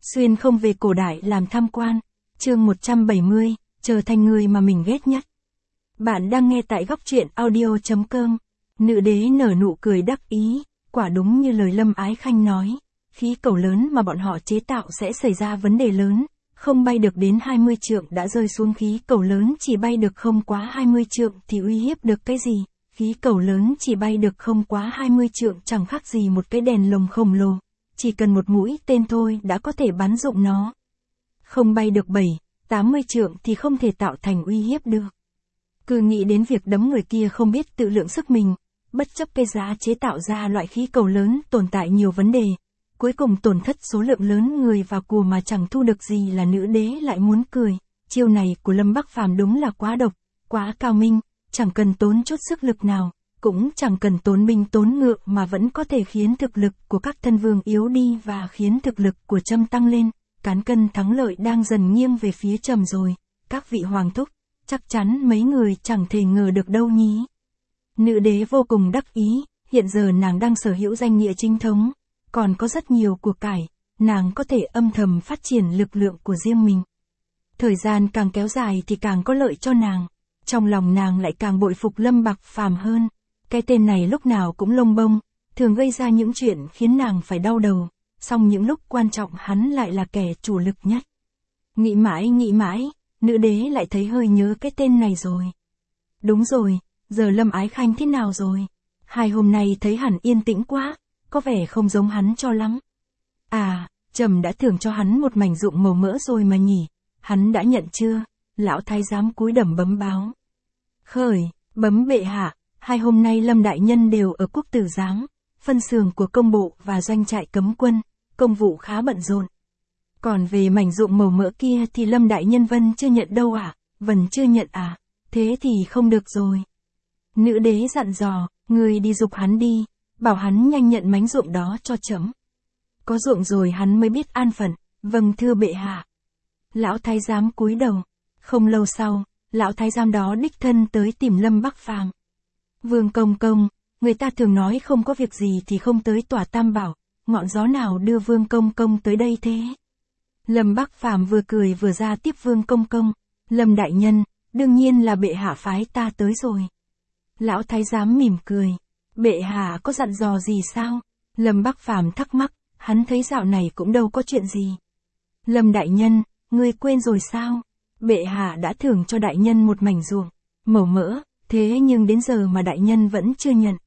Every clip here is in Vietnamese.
Xuyên không về cổ đại làm tham quan. Chương 170, trở thành người mà mình ghét nhất. Bạn đang nghe tại góc truyện audio.com. Nữ đế nở nụ cười đắc ý, quả đúng như lời Lâm Ái Khanh nói. Khí cầu lớn mà bọn họ chế tạo sẽ xảy ra vấn đề lớn, không bay được đến 20 trượng đã rơi xuống khí cầu lớn chỉ bay được không quá 20 trượng thì uy hiếp được cái gì? Khí cầu lớn chỉ bay được không quá 20 trượng chẳng khác gì một cái đèn lồng khổng lồ. Chỉ cần một mũi tên thôi đã có thể bắn dụng nó. Không bay được 7-80 trượng thì không thể tạo thành uy hiếp được. Cứ nghĩ đến việc đấm người kia không biết tự lượng sức mình, bất chấp cái giá chế tạo ra loại khí cầu lớn tồn tại nhiều vấn đề. Cuối cùng tổn thất số lượng lớn người và của mà chẳng thu được gì là nữ đế lại muốn cười. Chiêu này của Lâm Bắc Phàm đúng là quá độc, quá cao minh, chẳng cần tốn chút sức lực nào, cũng chẳng cần tốn binh tốn ngựa mà vẫn có thể khiến thực lực của các thân vương yếu đi và khiến thực lực của Trâm tăng lên. Cán cân thắng lợi đang dần nghiêng về phía Trâm rồi, các vị hoàng thúc, chắc chắn mấy người chẳng thể ngờ được đâu nhí. Nữ đế vô cùng đắc ý, hiện giờ nàng đang sở hữu danh nghĩa chính thống, còn có rất nhiều của cải, nàng có thể âm thầm phát triển lực lượng của riêng mình. Thời gian càng kéo dài thì càng có lợi cho nàng, trong lòng nàng lại càng bội phục Lâm Bắc Phàm hơn. Cái tên này lúc nào cũng lông bông, thường gây ra những chuyện khiến nàng phải đau đầu, song những lúc quan trọng hắn lại là kẻ chủ lực nhất. Nghĩ mãi, nữ đế lại thấy hơi nhớ cái tên này rồi. Đúng rồi, giờ Lâm Ái Khanh thế nào rồi? Hai hôm nay thấy hẳn yên tĩnh quá, có vẻ không giống hắn cho lắm. À, Trầm đã thưởng cho hắn một mảnh ruộng màu mỡ rồi mà nhỉ, hắn đã nhận chưa? Lão thái giám cúi đẩm bấm báo. Khởi, bấm bệ hạ, hai hôm nay Lâm đại nhân đều ở Quốc Tử Giám, phân xưởng của công bộ và doanh trại cấm quân, công vụ khá bận rộn. Còn về mảnh ruộng màu mỡ kia thì Lâm đại nhân Vân chưa nhận đâu à? Vân chưa nhận à? Thế thì không được rồi. Nữ đế dặn dò, người đi giục hắn đi, bảo hắn nhanh nhận mảnh ruộng đó cho trẫm. Có ruộng rồi hắn mới biết an phận. Vâng thưa bệ hạ. Lão thái giám cúi đầu. Không lâu sau, lão thái giám đó đích thân tới tìm Lâm Bắc Phàm. Vương công công, người ta thường nói không có việc gì thì không tới tòa Tam Bảo, ngọn gió nào đưa Vương công công tới đây thế? Lâm Bắc Phàm vừa cười vừa ra tiếp Vương công công. Lâm đại nhân, đương nhiên là bệ hạ phái ta tới rồi. Lão thái giám mỉm cười. Bệ hạ có dặn dò gì sao? Lâm Bắc Phàm thắc mắc, hắn thấy dạo này cũng đâu có chuyện gì. Lâm đại nhân, ngươi quên rồi sao? Bệ hạ đã thưởng cho đại nhân một mảnh ruộng màu mỡ, thế nhưng đến giờ mà đại nhân vẫn chưa nhận.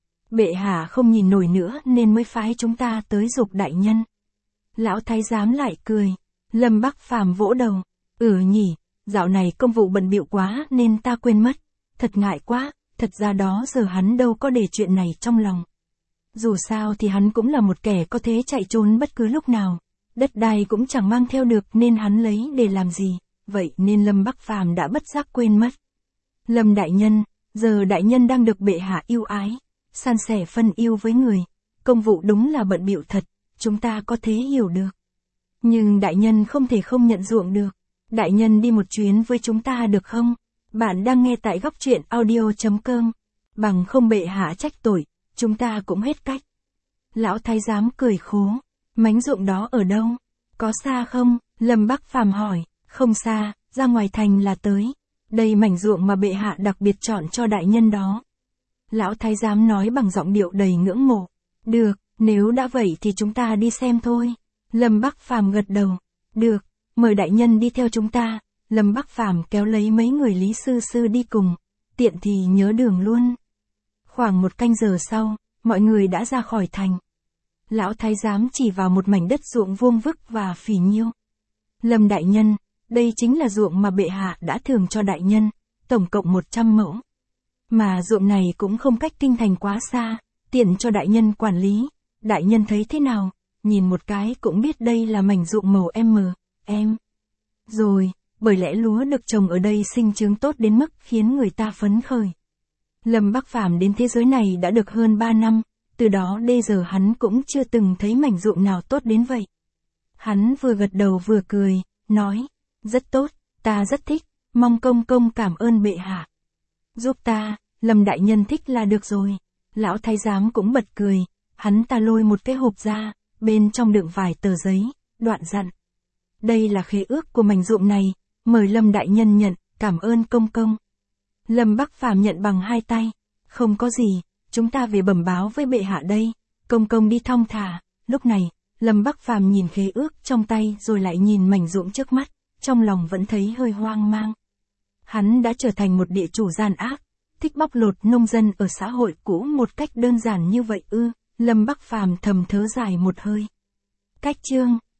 Bệ hạ không nhìn nổi nữa nên mới phái chúng ta tới giục đại nhân. Lão thái giám lại cười. Lâm Bắc Phàm vỗ đầu. Nhỉ, dạo này công vụ bận bịu quá nên ta quên mất. Thật ngại quá, thật ra đó giờ hắn đâu có để chuyện này trong lòng. Dù sao thì hắn cũng là một kẻ có thể chạy trốn bất cứ lúc nào. Đất đai cũng chẳng mang theo được nên hắn lấy để làm gì, vậy nên Lâm Bắc Phàm đã bất giác quên mất. Lâm đại nhân, giờ đại nhân đang được bệ hạ yêu ái, san sẻ phân yêu với người, công vụ đúng là bận bịu thật, chúng ta có thể hiểu được. Nhưng đại nhân không thể không nhận ruộng được, đại nhân đi một chuyến với chúng ta được không? Bạn đang nghe tại góc truyện audio.com, bằng không bệ hạ trách tội, chúng ta cũng hết cách. Lão thái giám cười khố. Mảnh ruộng đó ở đâu? Có xa không? Lâm Bắc Phàm hỏi. Không xa, ra ngoài thành là tới. Đây mảnh ruộng mà bệ hạ đặc biệt chọn cho đại nhân đó. Lão thái giám nói bằng giọng điệu đầy ngưỡng mộ. Được, nếu đã vậy thì chúng ta đi xem thôi. Lâm Bắc Phàm gật đầu. Được, mời đại nhân đi theo chúng ta. Lâm Bắc Phàm kéo lấy mấy người Lý sư sư đi cùng, tiện thì nhớ đường luôn. Khoảng một canh giờ sau, mọi người đã ra khỏi thành. Lão thái giám chỉ vào một mảnh đất ruộng vuông vức và phì nhiêu. Lâm đại nhân, đây chính là ruộng mà bệ hạ đã thưởng cho đại nhân, tổng cộng 100 mẫu. Mà ruộng này cũng không cách kinh thành quá xa, tiện cho đại nhân quản lý. Đại nhân thấy thế nào? Nhìn một cái cũng biết đây là mảnh ruộng màu em. Rồi, bởi lẽ lúa được trồng ở đây sinh trưởng tốt đến mức khiến người ta phấn khởi. Lâm Bắc Phàm đến thế giới này đã được hơn 3 năm. Từ đó đến giờ hắn cũng chưa từng thấy mảnh ruộng nào tốt đến vậy. Hắn vừa gật đầu vừa cười, nói, rất tốt, ta rất thích, mong công công cảm ơn bệ hạ. Giúp ta, Lâm đại nhân thích là được rồi. Lão thái giám cũng bật cười, hắn ta lôi một cái hộp ra, bên trong đựng vài tờ giấy, đoạn dặn. Đây là khế ước của mảnh ruộng này, mời Lâm đại nhân nhận, cảm ơn công công. Lâm Bắc Phàm nhận bằng hai tay. Không có gì, chúng ta về bẩm báo với bệ hạ đây. Công công đi thong thả. Lúc này, Lâm Bắc Phàm nhìn khế ước trong tay rồi lại nhìn mảnh ruộng trước mắt, trong lòng vẫn thấy hơi hoang mang. Hắn đã trở thành một địa chủ gian ác, thích bóc lột nông dân ở xã hội cũ một cách đơn giản như vậy ư? Lâm Bắc Phàm thầm thở dài một hơi. Cách chương